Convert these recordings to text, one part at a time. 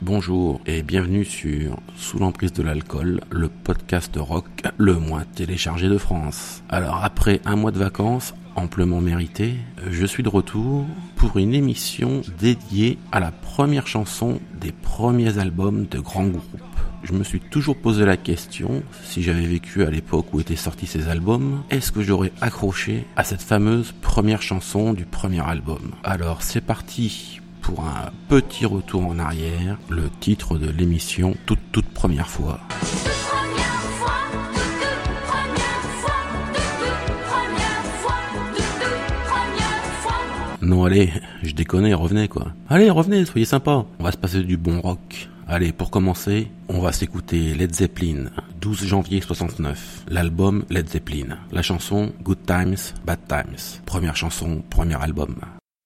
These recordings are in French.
Bonjour et bienvenue sur Sous l'emprise de l'alcool, le podcast rock le moins téléchargé de France. Alors après un mois de vacances amplement mérité, je suis de retour pour une émission dédiée à la première chanson des premiers albums de grands groupes. Je me suis toujours posé la question, si j'avais vécu à l'époque où étaient sortis ces albums, est-ce que j'aurais accroché à cette fameuse première chanson du premier album ? Alors c'est parti pour un petit retour en arrière, le titre de l'émission toute première fois. Non allez, je déconne, revenez quoi. Allez, revenez, soyez sympas. On va se passer du bon rock. Allez, pour commencer, on va s'écouter Led Zeppelin, 12 janvier 69. L'album Led Zeppelin. La chanson Good Times, Bad Times. Première chanson, premier album.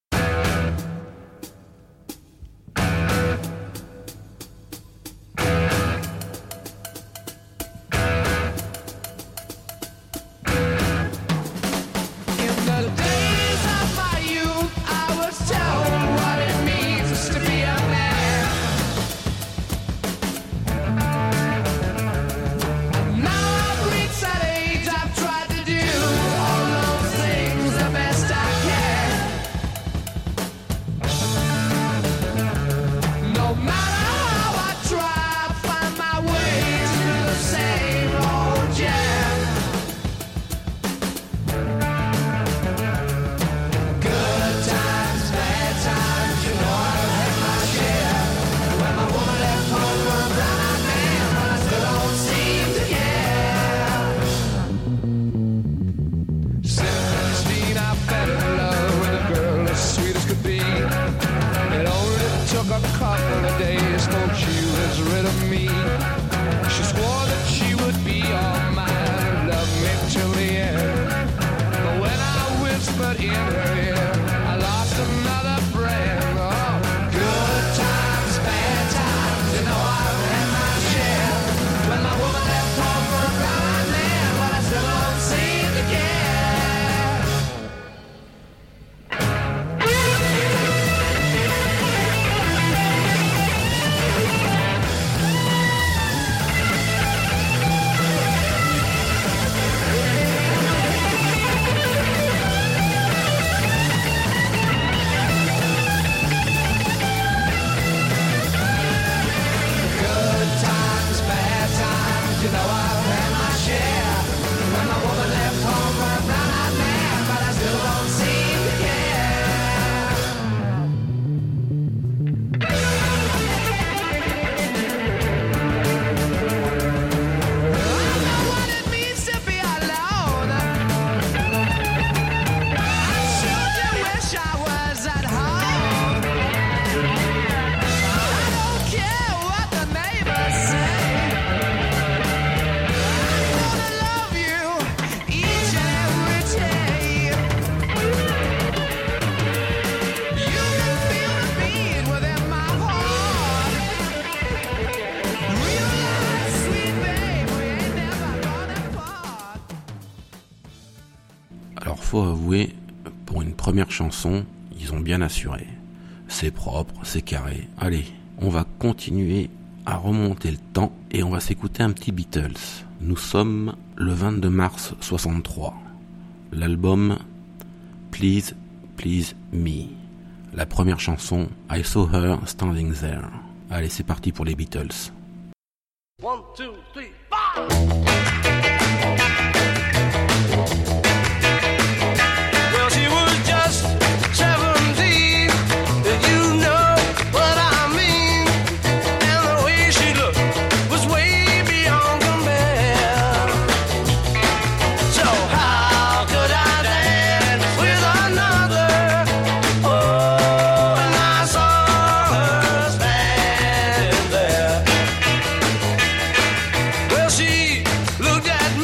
Alors faut avouer, pour une première chanson, ils ont bien assuré. C'est propre, c'est carré. Allez, on va continuer à remonter le temps et on va s'écouter un petit Beatles. Nous sommes le 22 mars 63. L'album Please, Please Me. La première chanson I Saw Her Standing There. Allez, c'est parti pour les Beatles. 1, 2, 3, 5! Looked at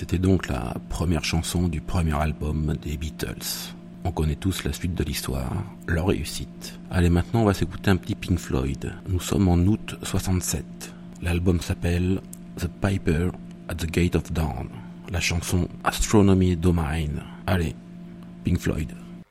C'était donc la première chanson du premier album des Beatles. On connaît tous la suite de l'histoire, leur réussite. Allez, maintenant on va s'écouter un petit Pink Floyd. Nous sommes en août 67. L'album s'appelle The Piper at the Gate of Dawn. La chanson Astronomy Domain. Allez, Pink Floyd.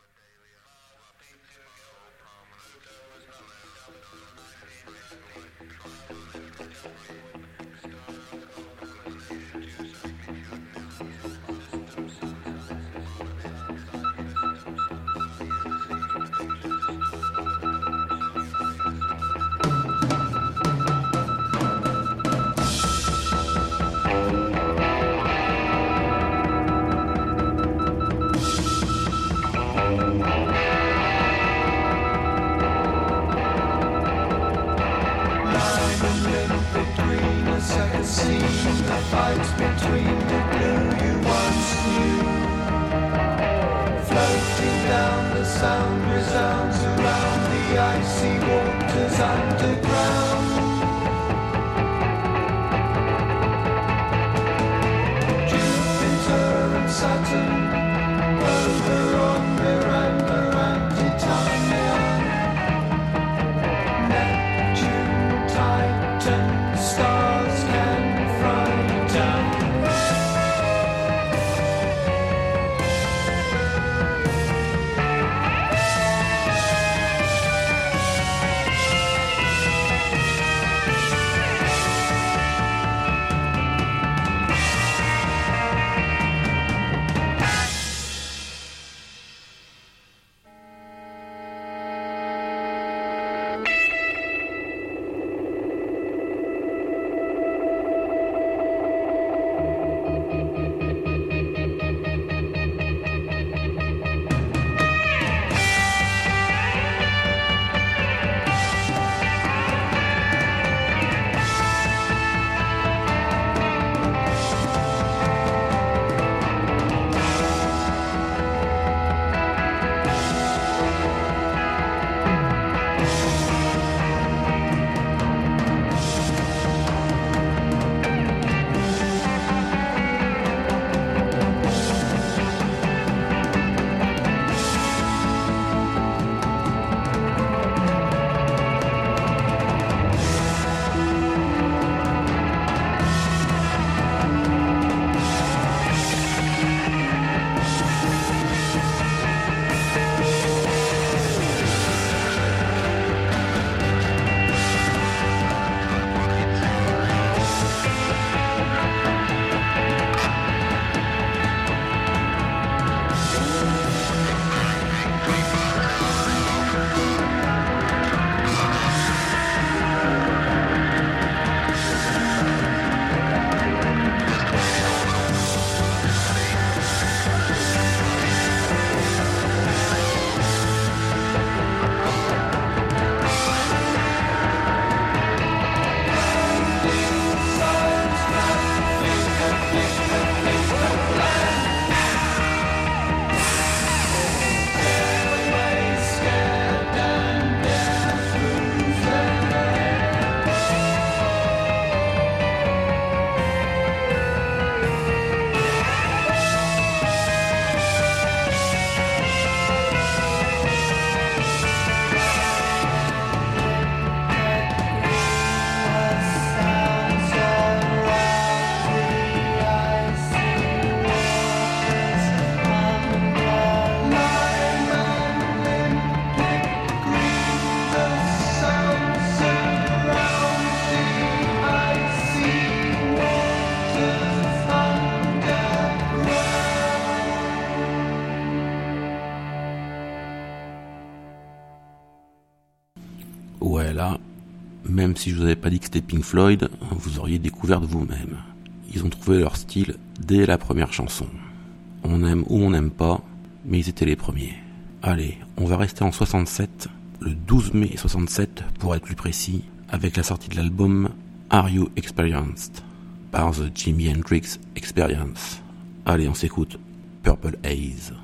Ouais, là, même si je vous avais pas dit que c'était Pink Floyd, vous auriez découvert de vous-même. Ils ont trouvé leur style dès la première chanson. On aime ou on n'aime pas, mais ils étaient les premiers. Allez, on va rester en 67, le 12 mai 67 pour être plus précis, avec la sortie de l'album Are You Experienced par The Jimi Hendrix Experience. Allez, on s'écoute Purple Haze.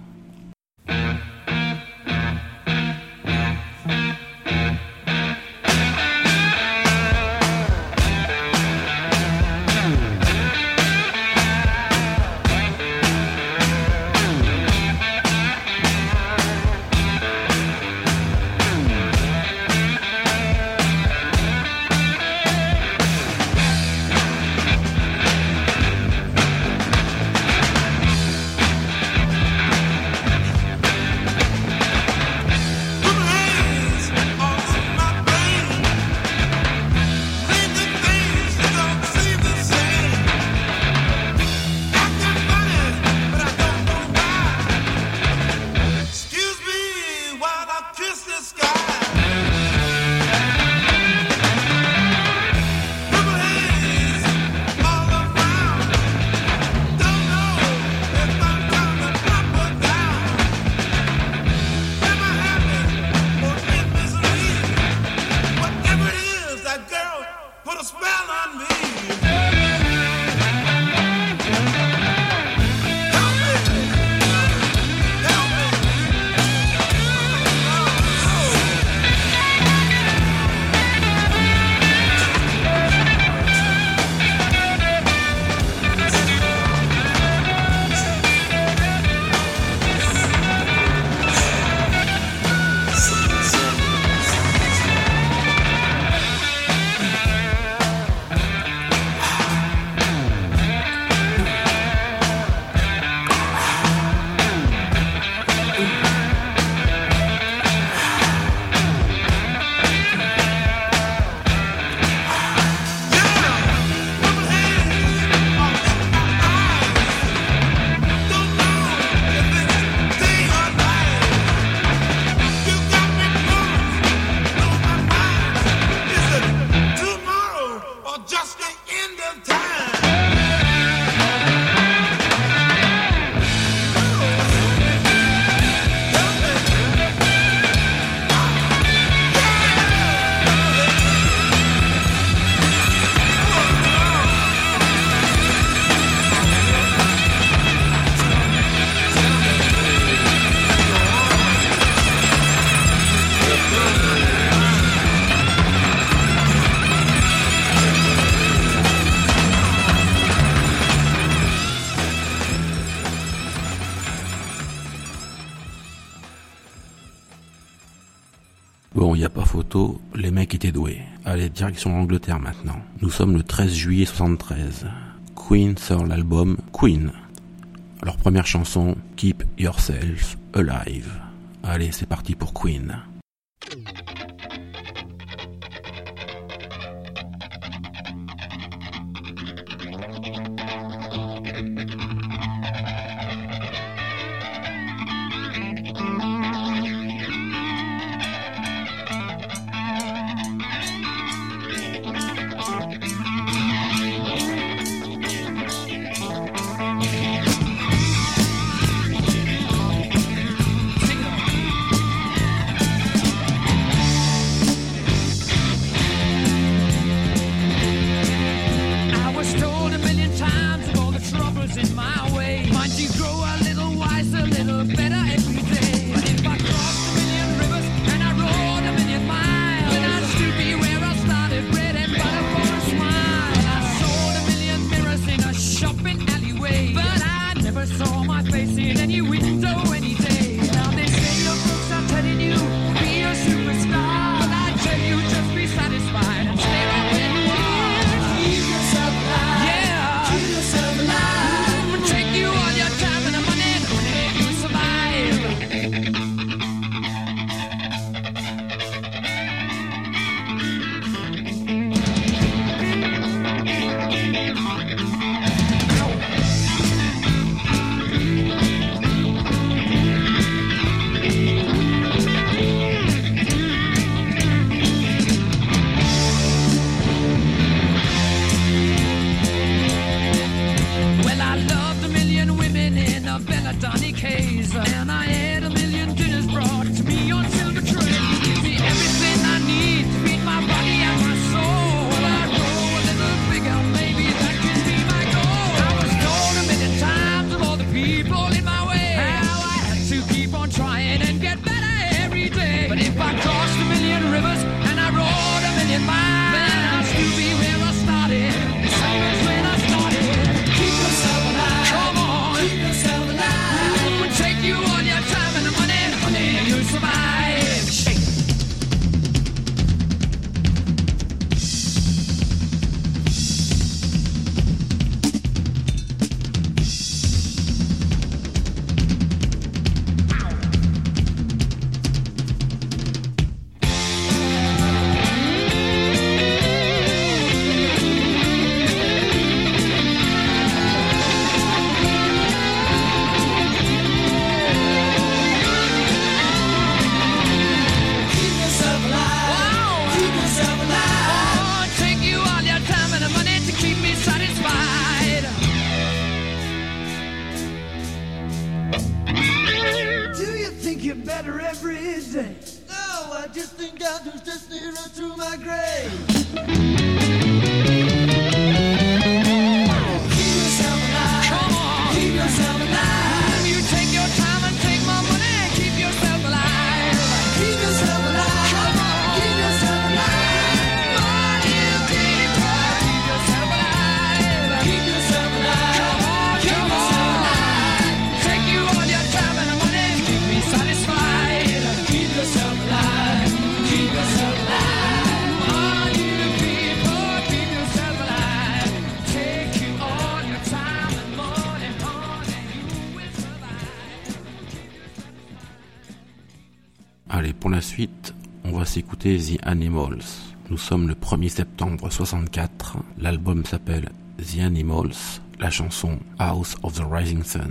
Bon, y a pas photo, les mecs étaient doués. Allez, direction l'Angleterre maintenant. Nous sommes le 13 juillet 73. Queen sort l'album Queen. Leur première chanson, Keep Yourself Alive. Allez, c'est parti pour Queen. Allez, pour la suite, on va s'écouter The Animals. Nous sommes le 1er septembre 64. L'album s'appelle The Animals. La chanson House of the Rising Sun.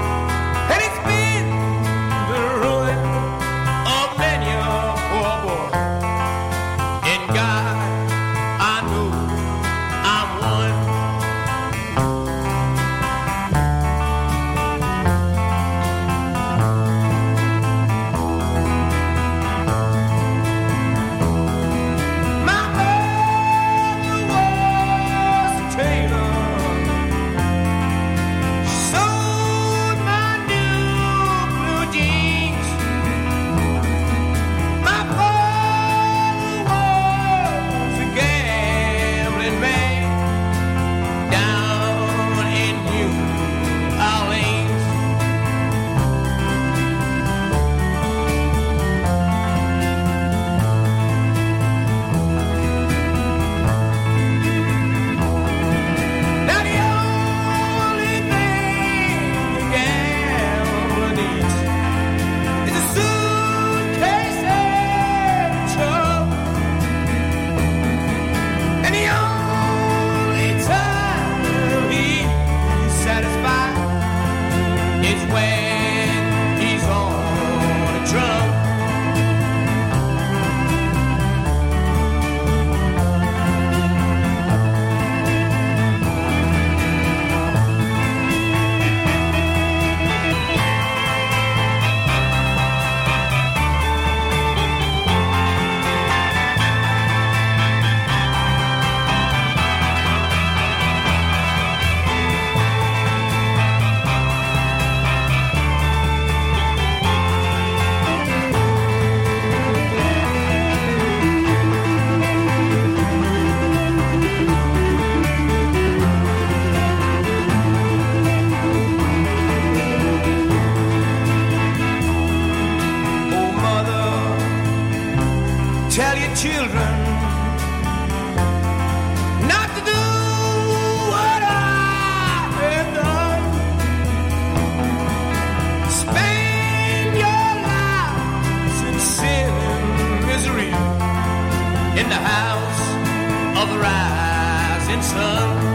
Boy. the rising sun.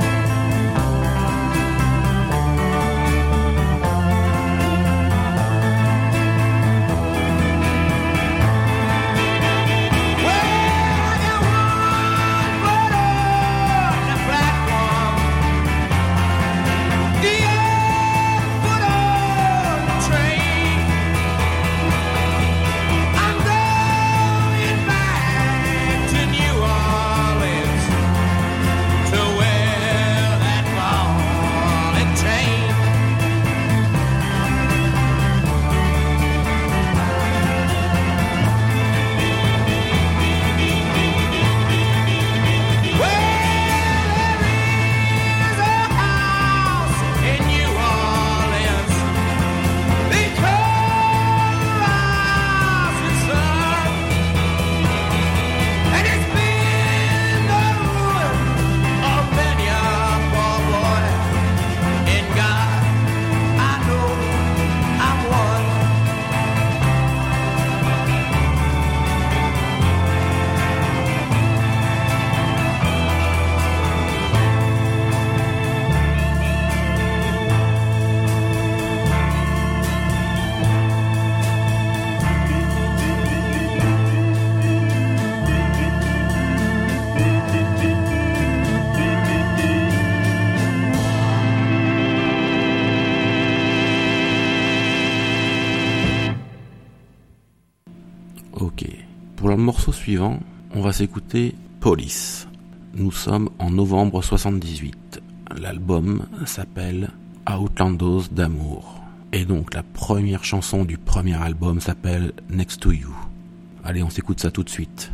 Ok, pour le morceau suivant, on va s'écouter Police. Nous sommes en novembre 78. L'album s'appelle Outlandos d'amour. Et donc la première chanson du premier album s'appelle Next to You. Allez, on s'écoute ça tout de suite.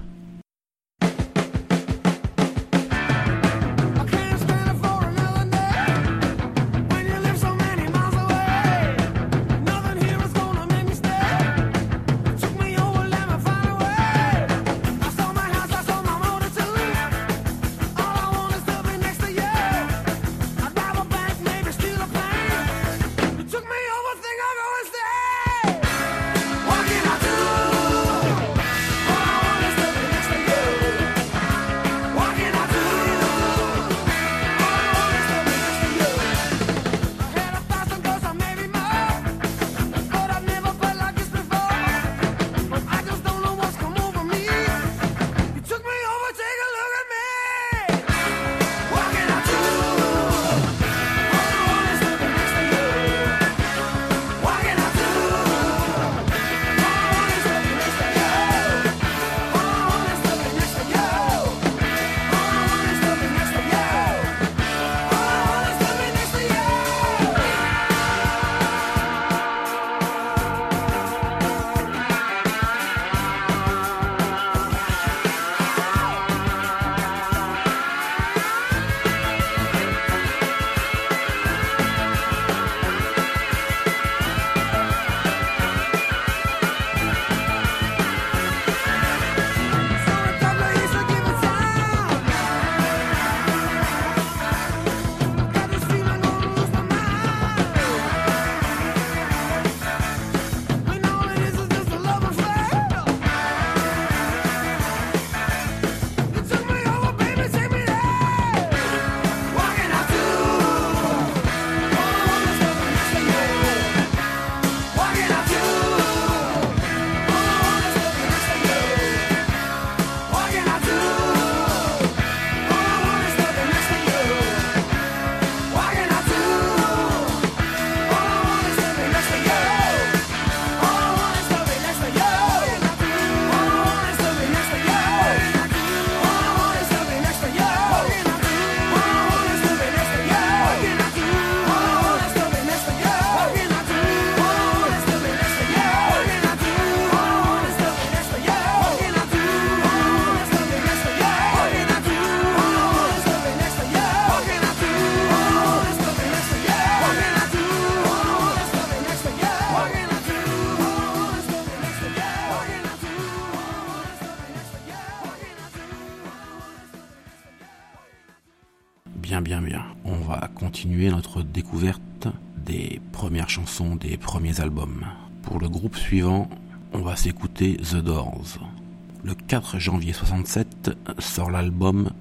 Bien. On va continuer notre découverte des premières chansons des premiers albums. Pour le groupe suivant, on va s'écouter The Doors. Le 4 janvier 67 sort l'album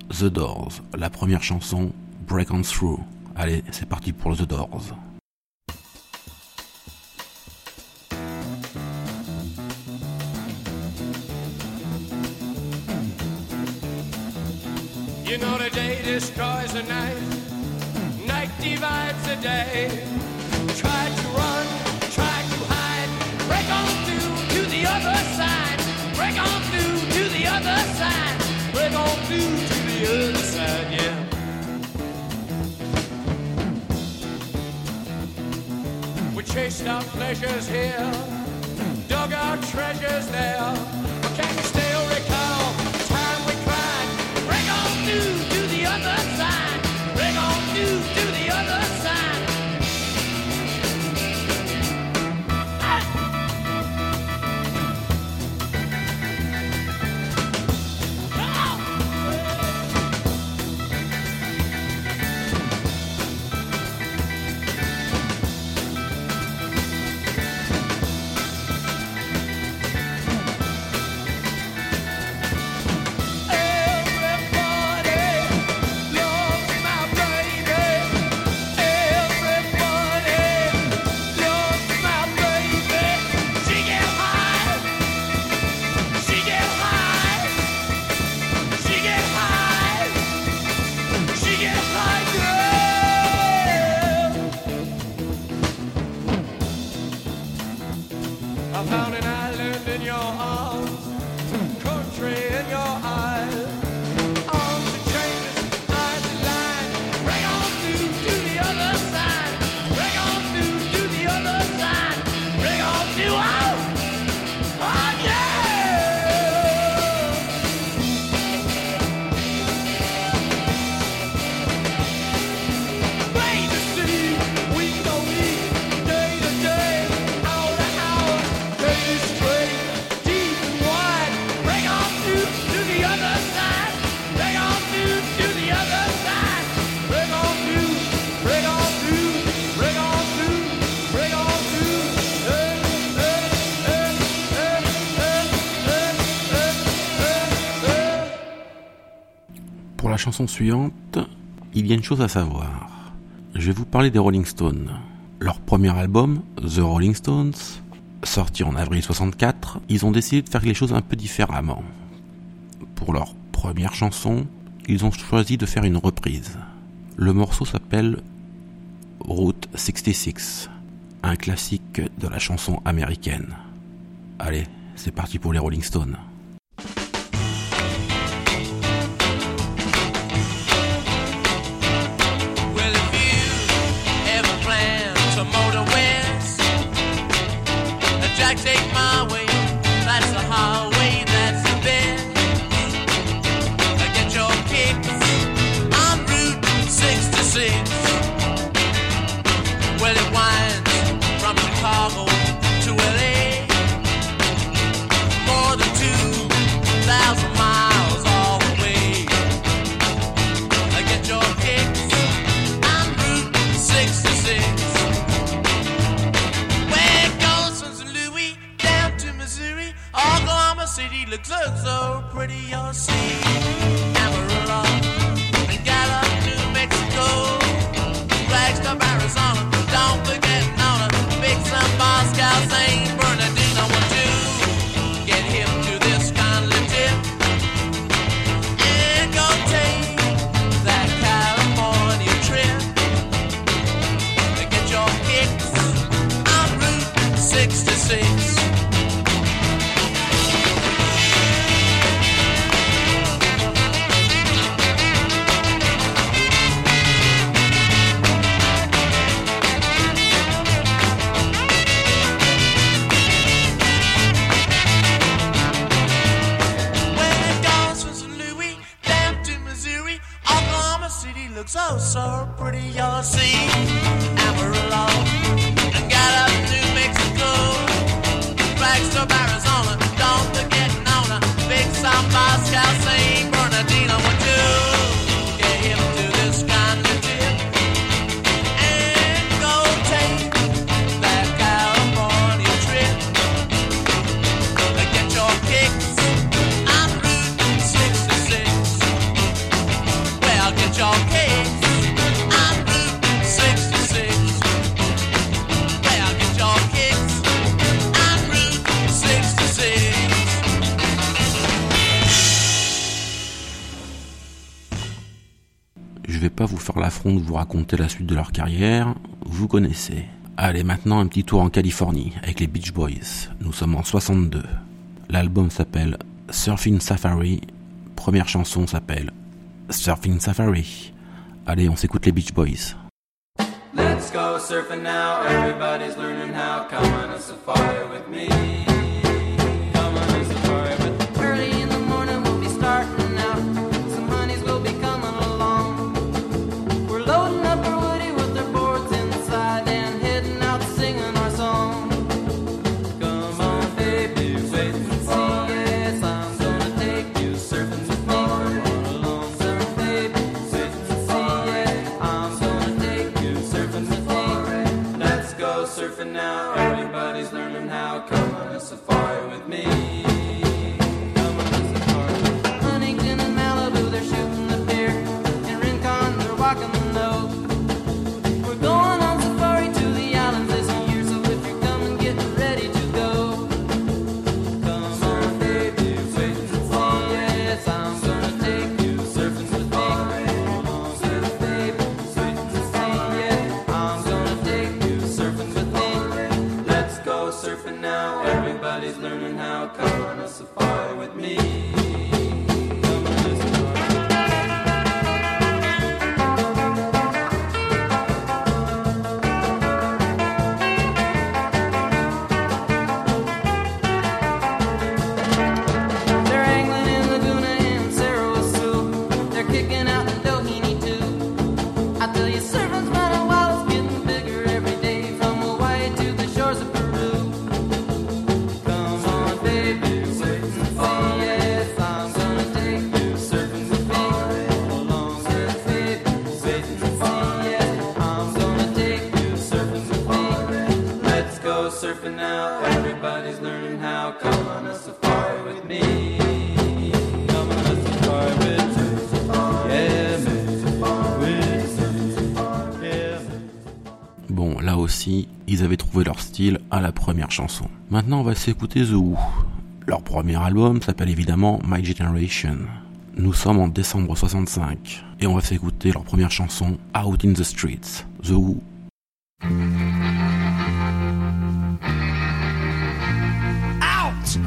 The Doors, la première chanson, Break On Through. Allez, c'est parti pour The Doors. You know the day destroys the night, night divides the day. Try to run, try to hide, break on through to the other side, break on through to the other side, break on through to the other side, yeah. We chased our pleasures here, dug our treasures there, but can you still recall the time we cried? Break on through to the other side, break on through to the other side. I found an island in your arms, country in your eyes, arms and chains, eyes and line. Break on through to the other side, break on through to the other side, break on through, oh yeah! Plain to see, week to week, day to day, hour to hour. Straight, deep and wide. Break on through to the other side. Break on through to the other side. Break on through, break on through, break on through, break on through. Pour la chanson suivante, il y a une chose à savoir. Je vais vous parler des Rolling Stones. Leur premier album, The Rolling Stones, sorti en avril 64, ils ont décidé de faire les choses un peu différemment. Pour leur première chanson, ils ont choisi de faire une reprise. Le morceau s'appelle Route 66, un classique de la chanson américaine. Allez, c'est parti pour les Rolling Stones. Well, if you ever plan to motor west, Jack, take my way, that's the highway, that's the best. Get your kicks on Route 66. Well, it winds from Chicago to LA, more than 2,000 miles all the way. Get your kicks on Route 66. Where it goes from St. Louis down to Missouri, Oklahoma City looks so pretty, you'll see. Amarillo and Gallup, New Mexico, Flagstaff, Arizona, don't forget Nona, Big Sun, Moscow, St. Bernardino. Want to get hip to this kindly tip and go take that California trip. Get your kicks on Route 66. Looks so pretty, you'll see. Amarillo and Gallup, New Mexico, Flagstaff, Arizona, don't forget Nona, Big South, Moscow, St. Bernardino. Want to get hip to this kind of tip and go take that California trip. Get your kicks on Route 66. Je vais pas vous faire l'affront de vous raconter la suite de leur carrière, vous connaissez. Allez, maintenant un petit tour en Californie avec les Beach Boys. Nous sommes en 62. L'album s'appelle Surfing Safari. Première chanson s'appelle Surfing Safari. Allez, on s'écoute les Beach Boys. Let's go surfing now, everybody's learning how. Come on a safari with me. Come on a safari with me. Early in the morning we'll be starting out. Some honeys will be coming along. We're loading up our woody with their boards inside and heading out singing our song. Come on, baby, wait and see. Yes, I'm gonna take you surfing with me. Come on along, surf, baby, wait and see. Yeah, I'm gonna take you surfing with me. Let's go surfing now, everybody's learning how. Come on a safari with me. Come on a safari with me. Huntington and Malibu, they're shooting the pier. In Rincon, they're walking the nose. We're going on safari to the islands this year, so if you're coming, get ready to go. Come on, baby, wait and see. Yes, I'm gonna take you surfing with me. Come on, surf, baby, wait and see. Yeah, I'm gonna take you surfing with me. Let's go surfing now. Everybody's learning how. Come on a safari with me. Come on a safari. They're angling in Laguna and Cerro Azul. They're kicking out in Doheny too. I tell you, surfing's running wild, it's getting bigger every day. From Hawaii to the shores of Peru. Come on, baby, wait and see. Yes, I'm gonna take you surfing with me. Come along, surf, baby, wait and see. Yes, I'm gonna take you surfing with me. Let's go surfing now. Everybody's learning how. Come on a safari with me. Come on a safari with me. Yeah, man. With me. Yeah, man. Bon, là aussi, ils avaient trouvé leur style à la première chanson. Maintenant, on va s'écouter The Who. Leur premier album s'appelle évidemment My Generation. Nous sommes en décembre 65 et on va s'écouter leur première chanson Out in the Streets. The Who. Out!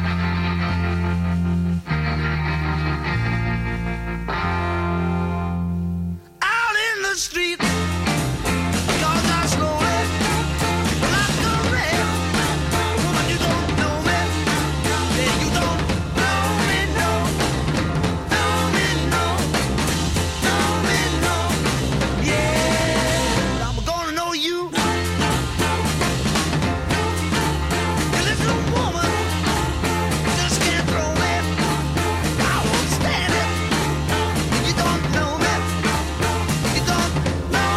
Out in the street, 'cause I slowly like a red. Woman, you don't know me. Yeah, you don't know me, no. Know me, no. Know me, no. Yeah, I'm gonna know you. You little woman, just can't throw me. I won't stand it. You don't know me. You don't know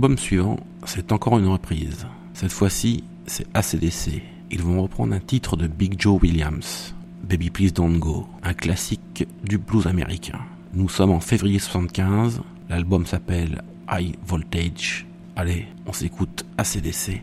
L'album suivant, c'est encore une reprise. Cette fois-ci, c'est AC/DC. Ils vont reprendre un titre de Big Joe Williams, Baby Please Don't Go, un classique du blues américain. Nous sommes en février 75, l'album s'appelle High Voltage. Allez, on s'écoute AC/DC.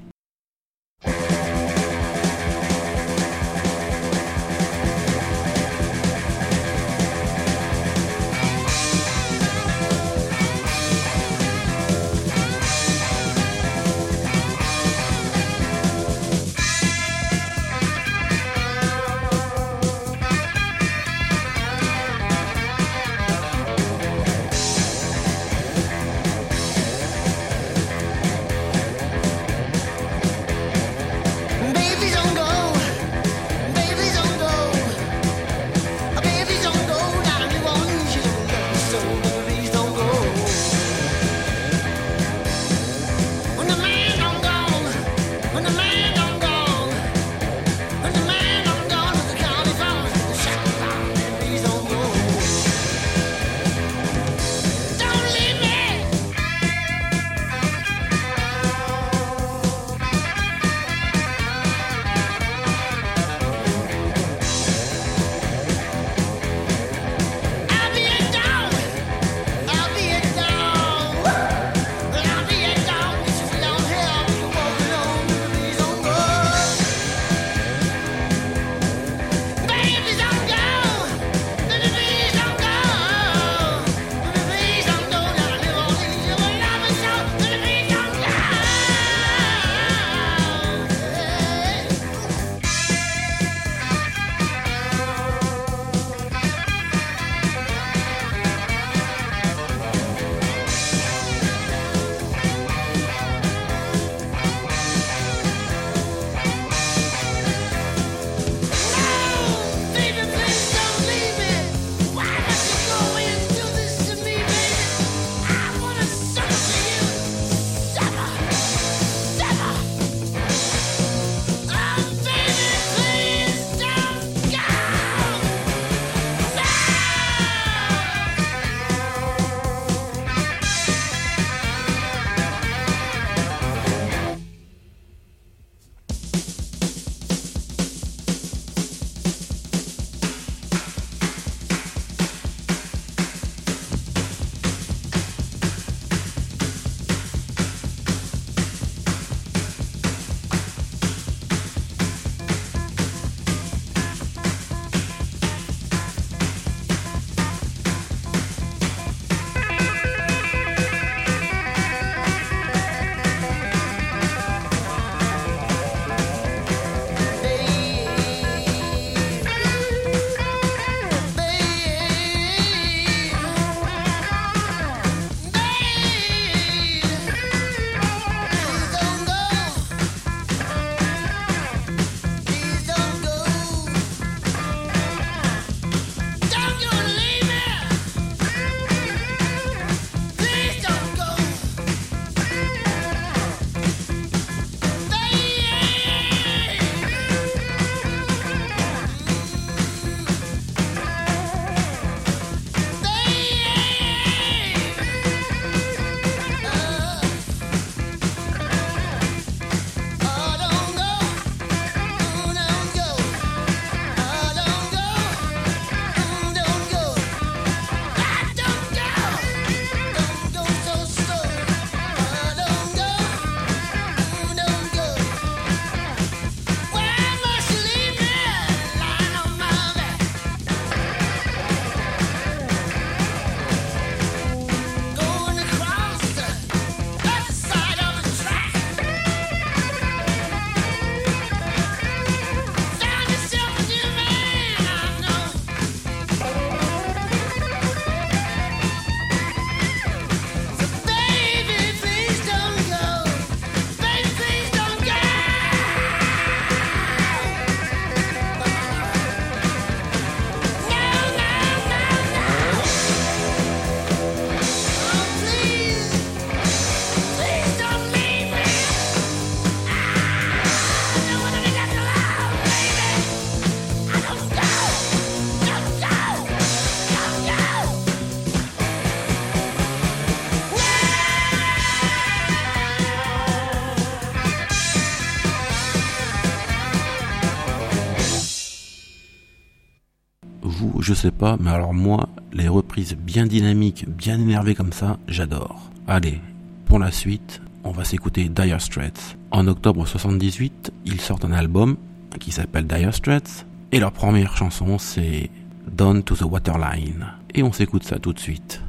je sais pas, mais alors moi, les reprises bien dynamiques, bien énervées comme ça, j'adore. Allez, pour la suite, on va s'écouter Dire Straits. En octobre 78, ils sortent un album qui s'appelle Dire Straits, et leur première chanson c'est Down to the Waterline. Et on s'écoute ça tout de suite.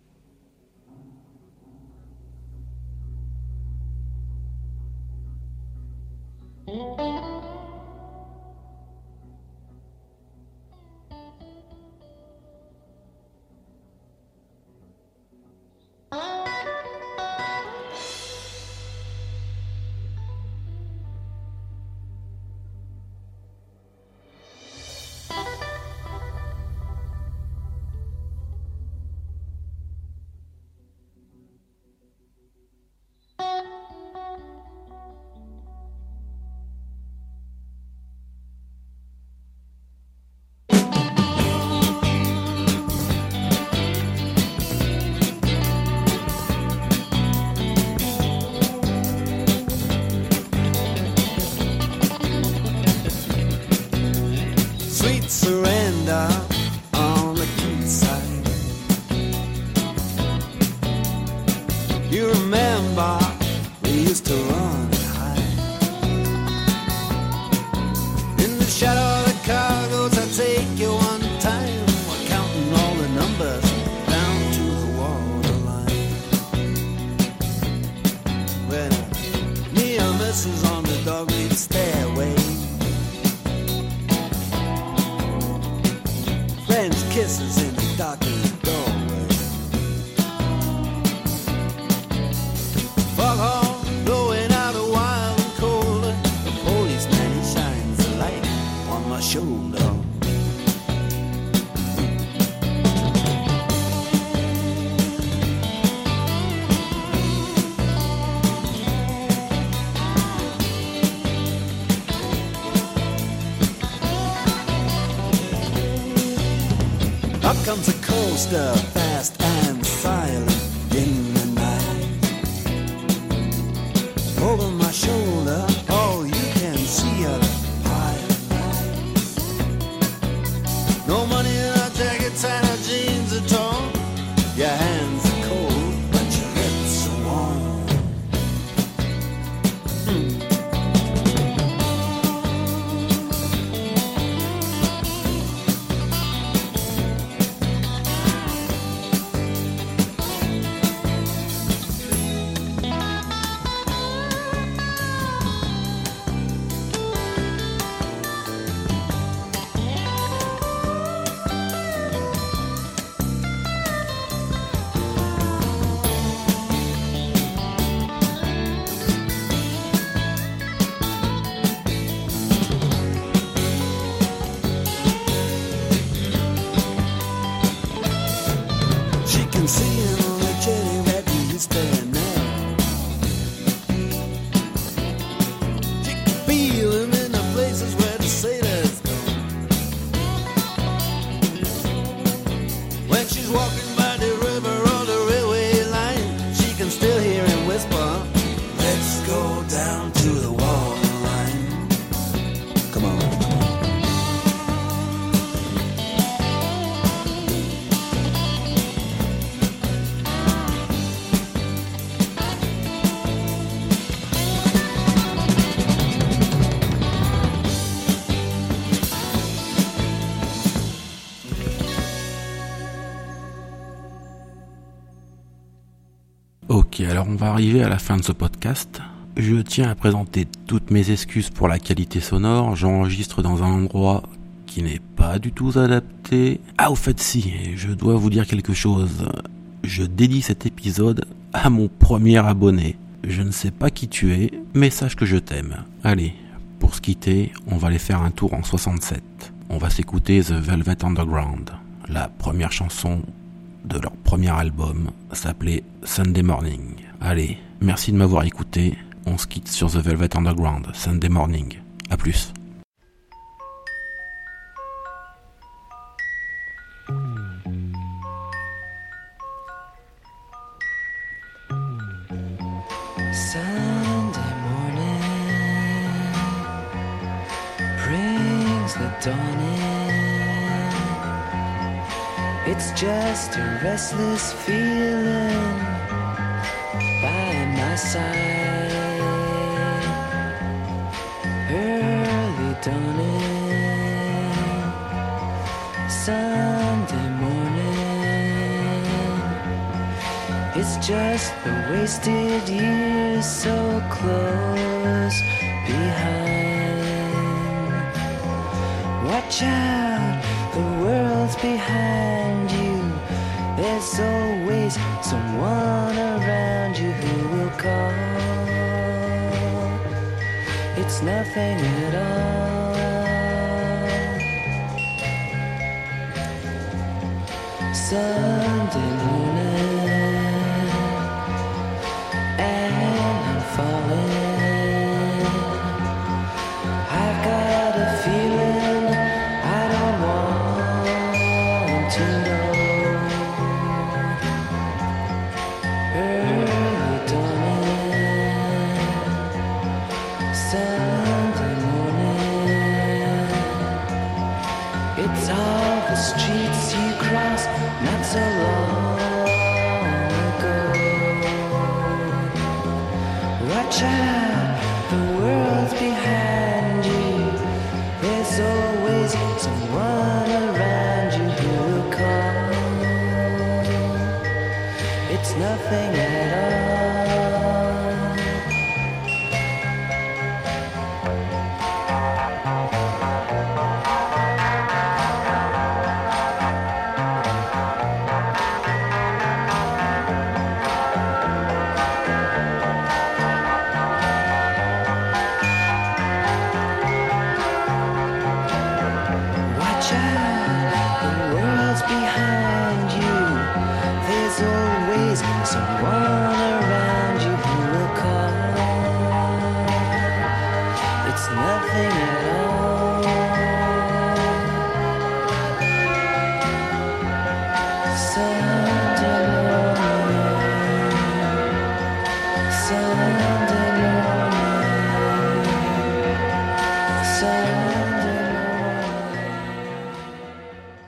Sweet surrender on the quayside. You remember we used to run and hide in the shadow of the cargoes. I take you one time. We're counting all the numbers down to the waterline. When me and Mrs. on the dogleaf stairway, friends' kisses in the darkened doorway. Foghorn blowing out a wild and cold. The policeman, he shines a light on my shoulder. Up comes a coaster, fast and silent in the night. Over my shoulder, all you can see are the pilot lights. No money in our jackets and our jeans are torn. Your hands are cold, but your lips are warm. She can see him on the jetty that he used to know. She can feel him in the places where the sailors go. When she's walking by the river or the railway line, she can still hear him whisper, let's go down to the waterline. Come on, come on. Ok, alors on va arriver à la fin de ce podcast. Je tiens à présenter toutes mes excuses pour la qualité sonore. J'enregistre dans un endroit qui n'est pas du tout adapté. Ah, au fait si, je dois vous dire quelque chose. Je dédie cet épisode à mon premier abonné. Je ne sais pas qui tu es, mais sache que je t'aime. Allez, pour se quitter, on va aller faire un tour en 67. On va s'écouter The Velvet Underground. La première chanson de leur premier album s'appelait Sunday Morning. Allez, merci de m'avoir écouté. On se quitte sur The Velvet Underground, Sunday Morning. À plus. Sunday morning brings the dawn in. It's just a restless feeling by my side. Early dawning, Sunday morning. It's just the wasted years so close behind. Watch out, the world's behind you. There's always someone around you who will call. It's nothing at all. Sunday morning, and I'm falling. I've got a feeling I don't want to know. Early dawning, Sunday morning. It's all the streets you crossed not so long ago. Watch out, the world's behind you. There's always someone around you who will call. It's nothing at all.